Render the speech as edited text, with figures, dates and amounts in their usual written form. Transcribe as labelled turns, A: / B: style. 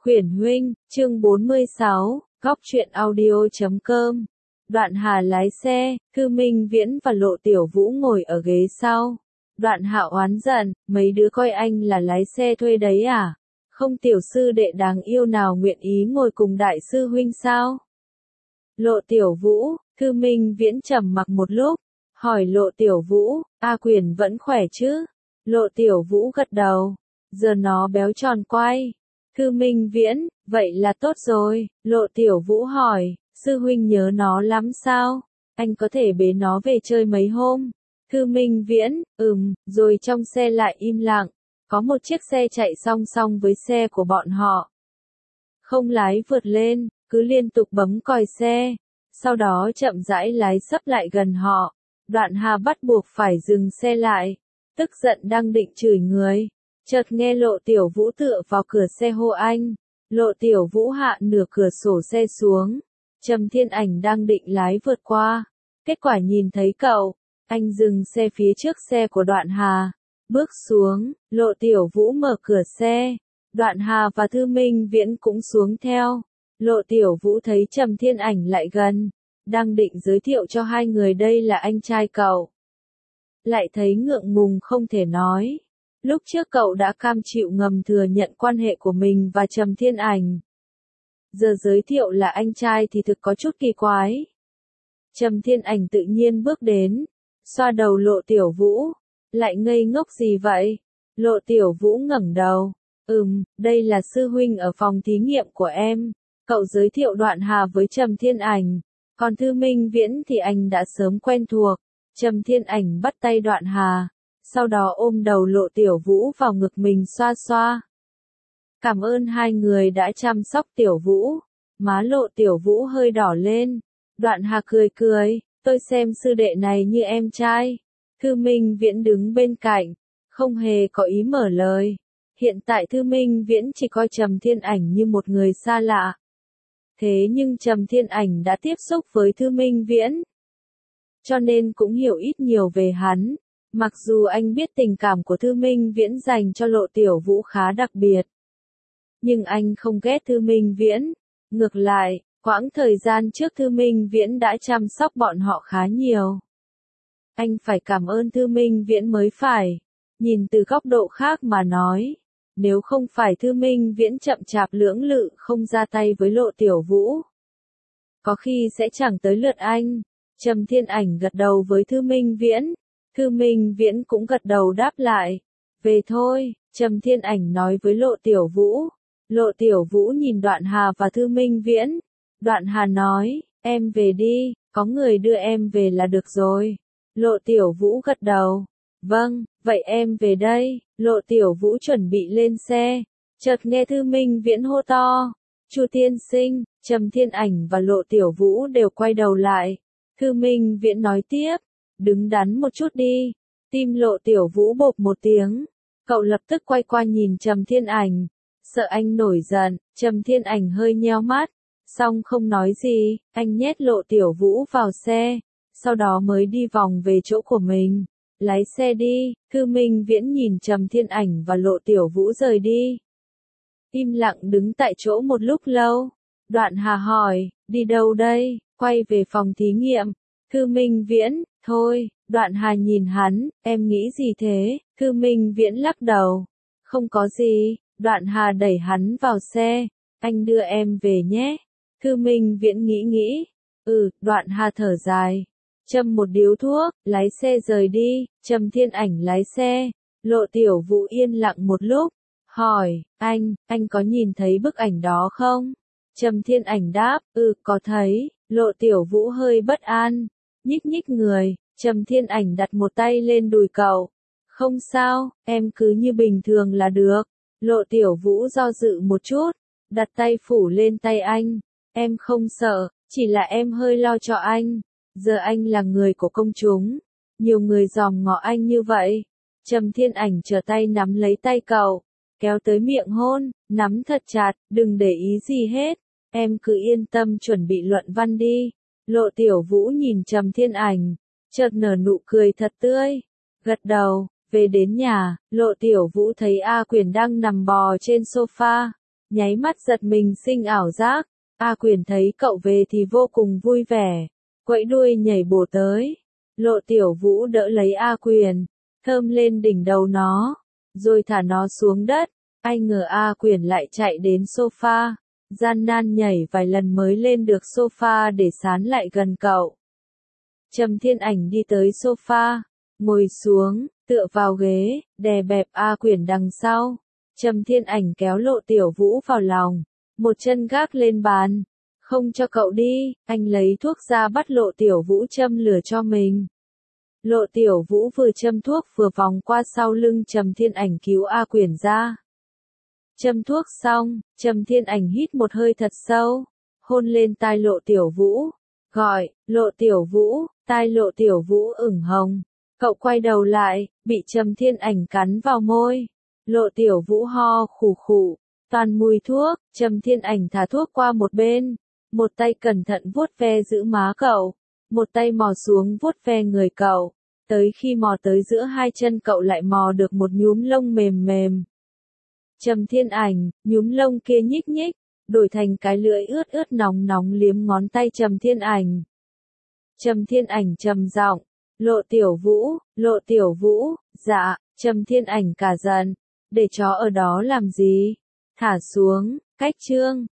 A: Quyển huynh, chương 46, góc truyện audio.com. Đoạn Hà lái xe, Thư Minh Viễn và Lộ Tiểu Vũ ngồi ở ghế sau. Đoạn Hà oán giận, mấy đứa coi anh là lái xe thuê đấy à? Không tiểu sư đệ đáng yêu nào nguyện ý ngồi cùng đại sư huynh sao? Lộ Tiểu Vũ, Thư Minh Viễn trầm mặc một lúc, hỏi Lộ Tiểu Vũ, A Quyền vẫn khỏe chứ? Lộ Tiểu Vũ gật đầu, giờ nó béo tròn quay. Thư Minh Viễn, vậy là tốt rồi. Lộ Tiểu Vũ hỏi, sư huynh nhớ nó lắm sao? Anh có thể bế nó về chơi mấy hôm? Thư Minh Viễn, rồi trong xe lại im lặng. Có một chiếc xe chạy song song với xe của bọn họ. Không lái vượt lên, cứ liên tục bấm còi xe. Sau đó chậm rãi lái sấp lại gần họ. Đoạn Hà bắt buộc phải dừng xe lại. Tức giận đang định chửi người. Chợt nghe Lộ Tiểu Vũ tựa vào cửa xe hô anh. Lộ Tiểu Vũ hạ nửa cửa sổ xe xuống. Trầm Thiên Ảnh đang định lái vượt qua. Kết quả nhìn thấy cậu. Anh dừng xe phía trước xe của Đoạn Hà. Bước xuống, Lộ Tiểu Vũ mở cửa xe. Đoạn Hà và Thư Minh Viễn cũng xuống theo. Lộ Tiểu Vũ thấy Trầm Thiên Ảnh lại gần. Đang định giới thiệu cho hai người đây là anh trai cậu. Lại thấy ngượng ngùng không thể nói. Lúc trước cậu đã cam chịu ngầm thừa nhận quan hệ của mình và Trầm Thiên Ảnh. Giờ giới thiệu là anh trai thì thực có chút kỳ quái. Trầm Thiên Ảnh tự nhiên bước đến, xoa đầu Lộ Tiểu Vũ. Lại ngây ngốc gì vậy? Lộ Tiểu Vũ ngẩng đầu. Đây là sư huynh ở phòng thí nghiệm của em. Cậu giới thiệu Đoạn Hà với Trầm Thiên Ảnh. Còn Thư Minh Viễn thì anh đã sớm quen thuộc. Trầm Thiên Ảnh bắt tay Đoạn Hà. Sau đó ôm đầu Lộ Tiểu Vũ vào ngực mình xoa xoa. Cảm ơn hai người đã chăm sóc Tiểu Vũ. Má Lộ Tiểu Vũ hơi đỏ lên. Đoạn Hà cười cười, tôi xem sư đệ này như em trai. Thư Minh Viễn đứng bên cạnh, không hề có ý mở lời. Hiện tại Thư Minh Viễn chỉ coi Trầm Thiên Ảnh như một người xa lạ. Thế nhưng Trầm Thiên Ảnh đã tiếp xúc với Thư Minh Viễn. Cho nên cũng hiểu ít nhiều về hắn. Mặc dù anh biết tình cảm của Thư Minh Viễn dành cho Lộ Tiểu Vũ khá đặc biệt. Nhưng anh không ghét Thư Minh Viễn. Ngược lại, quãng thời gian trước Thư Minh Viễn đã chăm sóc bọn họ khá nhiều. Anh phải cảm ơn Thư Minh Viễn mới phải. Nhìn từ góc độ khác mà nói. Nếu không phải Thư Minh Viễn chậm chạp lưỡng lự không ra tay với Lộ Tiểu Vũ. Có khi sẽ chẳng tới lượt anh. Trầm Thiên Ảnh gật đầu với Thư Minh Viễn. Thư Minh Viễn cũng gật đầu đáp lại. Về thôi, Trầm Thiên Ảnh nói với Lộ Tiểu Vũ. Lộ Tiểu Vũ nhìn Đoạn Hà và Thư Minh Viễn. Đoạn Hà nói, em về đi, có người đưa em về là được rồi. Lộ Tiểu Vũ gật đầu. Vâng, vậy em về đây. Lộ Tiểu Vũ chuẩn bị lên xe. Chợt nghe Thư Minh Viễn hô to. Chu tiên sinh, Trầm Thiên Ảnh và Lộ Tiểu Vũ đều quay đầu lại. Thư Minh Viễn nói tiếp. Đứng đắn một chút đi. Tim Lộ Tiểu Vũ bộp một tiếng. Cậu lập tức quay qua nhìn Trầm Thiên Ảnh. Sợ anh nổi giận, Trầm Thiên Ảnh hơi nheo mắt. Xong không nói gì, anh nhét Lộ Tiểu Vũ vào xe. Sau đó mới đi vòng về chỗ của mình. Lái xe đi. Thư Minh Viễn nhìn Trầm Thiên Ảnh và Lộ Tiểu Vũ rời đi. Im lặng đứng tại chỗ một lúc lâu. Đoạn Hà hỏi, đi đâu đây? Quay về phòng thí nghiệm. Thư Minh Viễn, thôi. Đoạn Hà nhìn hắn, em nghĩ gì thế? Thư Minh Viễn lắc đầu. Không có gì. Đoạn Hà đẩy hắn vào xe. Anh đưa em về nhé. Thư Minh Viễn nghĩ. Đoạn Hà thở dài. Châm một điếu thuốc, lái xe rời đi. Trầm Thiên Ảnh lái xe. Lộ Tiểu Vũ yên lặng một lúc. Hỏi, anh có nhìn thấy bức ảnh đó không? Trầm Thiên Ảnh đáp, có thấy. Lộ Tiểu Vũ hơi bất an. Nhích người. Trầm Thiên Ảnh đặt một tay lên đùi cậu. Không sao, em cứ như bình thường là được. Lộ Tiểu Vũ do dự một chút. Đặt tay phủ lên tay anh. Em không sợ, chỉ là em hơi lo cho anh. Giờ anh là người của công chúng. Nhiều người dòm ngó anh như vậy. Trầm Thiên Ảnh trở tay nắm lấy tay cậu. Kéo tới miệng hôn, nắm thật chặt, đừng để ý gì hết. Em cứ yên tâm chuẩn bị luận văn đi. Lộ Tiểu Vũ nhìn Trầm Thiên Ảnh. Chợt nở nụ cười thật tươi. Gật đầu, về đến nhà, Lộ Tiểu Vũ thấy A Quyền đang nằm bò trên sofa. nháy mắt giật mình sinh ảo giác. A Quyền thấy cậu về thì vô cùng vui vẻ, quẫy đuôi nhảy bổ tới. Lộ Tiểu Vũ đỡ lấy A Quyền, thơm lên đỉnh đầu nó, rồi thả nó xuống đất. Ai ngờ A Quyền lại chạy đến sofa, gian nan nhảy vài lần mới lên được sofa để sán lại gần cậu. Trầm Thiên Ảnh đi tới sofa, ngồi xuống, tựa vào ghế, đè bẹp A Quyền đằng sau. Trầm Thiên Ảnh kéo Lộ Tiểu Vũ vào lòng, một chân gác lên bàn. Không cho cậu đi, anh lấy thuốc ra bắt Lộ Tiểu Vũ châm lửa cho mình. Lộ Tiểu Vũ vừa châm thuốc vừa vòng qua sau lưng Trầm Thiên Ảnh cứu A Quyền ra. Châm thuốc xong, Trầm Thiên Ảnh hít một hơi thật sâu, hôn lên tai Lộ Tiểu Vũ, gọi, Lộ Tiểu Vũ, tai Lộ Tiểu Vũ ửng hồng. Cậu quay đầu lại, bị Trầm Thiên Ảnh cắn vào môi. Lộ Tiểu Vũ ho khủ khủ, toàn mùi thuốc. Trầm Thiên Ảnh thả thuốc qua một bên, một tay cẩn thận vuốt ve giữ má cậu, một tay mò xuống vuốt ve người cậu, tới khi mò tới giữa hai chân cậu lại mò được một nhúm lông mềm mềm. Trầm Thiên Ảnh, nhúm lông kia nhích nhích, đổi thành cái lưỡi ướt ướt nóng nóng liếm ngón tay Trầm Thiên Ảnh. Trầm Thiên Ảnh trầm giọng, Lộ Tiểu Vũ, dạ. Trầm Thiên Ảnh cả giận, để chó ở đó làm gì? Thả xuống, cách chương.